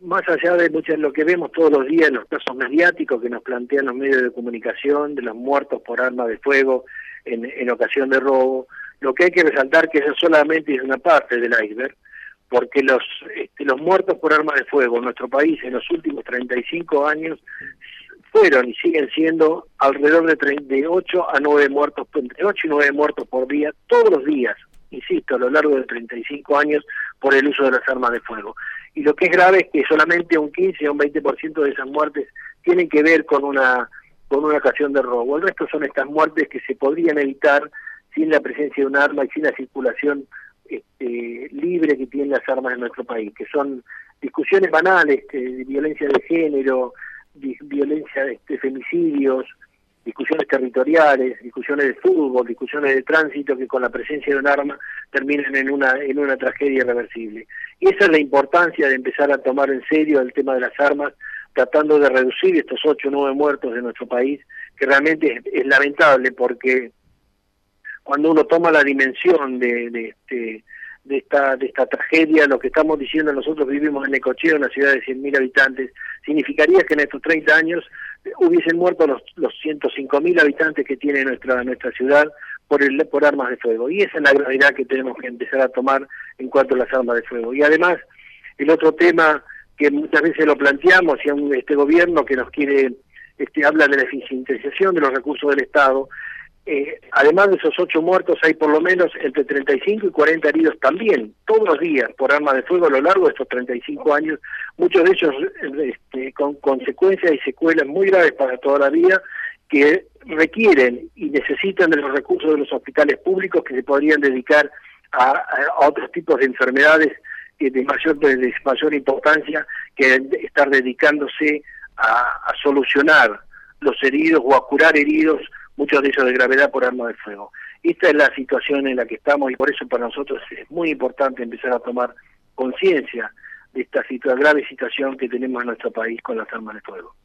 más allá de mucho lo que vemos todos los días en los casos mediáticos que nos plantean los medios de comunicación, de los muertos por arma de fuego en ocasión de robo, lo que hay que resaltar que eso solamente es una parte del iceberg, porque los muertos por arma de fuego en nuestro país en los últimos 35 años fueron y siguen siendo alrededor de 8 a 9 muertos, entre 8 y 9 muertos por día, todos los días, insisto, a lo largo de 35 años por el uso de las armas de fuego. Y lo que es grave es que solamente un 15 o un 20% de esas muertes tienen que ver con una ocasión de robo. El resto son estas muertes que se podrían evitar sin la presencia de un arma y sin la circulación libre que tienen las armas en nuestro país, que son discusiones banales de violencia de género, violencia de femicidios, discusiones territoriales, discusiones de fútbol, discusiones de tránsito que con la presencia de un arma terminan en una tragedia irreversible. Y esa es la importancia de empezar a tomar en serio el tema de las armas, tratando de reducir estos 8 o 9 muertos de nuestro país, que realmente es lamentable porque cuando uno toma la dimensión de esta tragedia, lo que estamos diciendo, nosotros vivimos en Necochea, una ciudad de 100.000 habitantes, significaría que en estos 30 años hubiesen muerto los 105.000 habitantes que tiene nuestra ciudad por armas de fuego. Y esa es la gravedad que tenemos que empezar a tomar en cuanto a las armas de fuego. Y además, el otro tema que muchas veces lo planteamos, y este gobierno que nos quiere, habla de la eficientización de los recursos del Estado. Además de esos 8 muertos, hay por lo menos entre 35 y 40 heridos también, todos los días, por arma de fuego a lo largo de estos 35 años, muchos de ellos con consecuencias y secuelas muy graves para toda la vida, que requieren y necesitan de los recursos de los hospitales públicos que se podrían dedicar a otros tipos de enfermedades de mayor importancia que estar dedicándose a solucionar los heridos o a curar heridos, muchos de ellos de gravedad por arma de fuego. Esta es la situación en la que estamos y por eso para nosotros es muy importante empezar a tomar conciencia de esta grave situación que tenemos en nuestro país con las armas de fuego.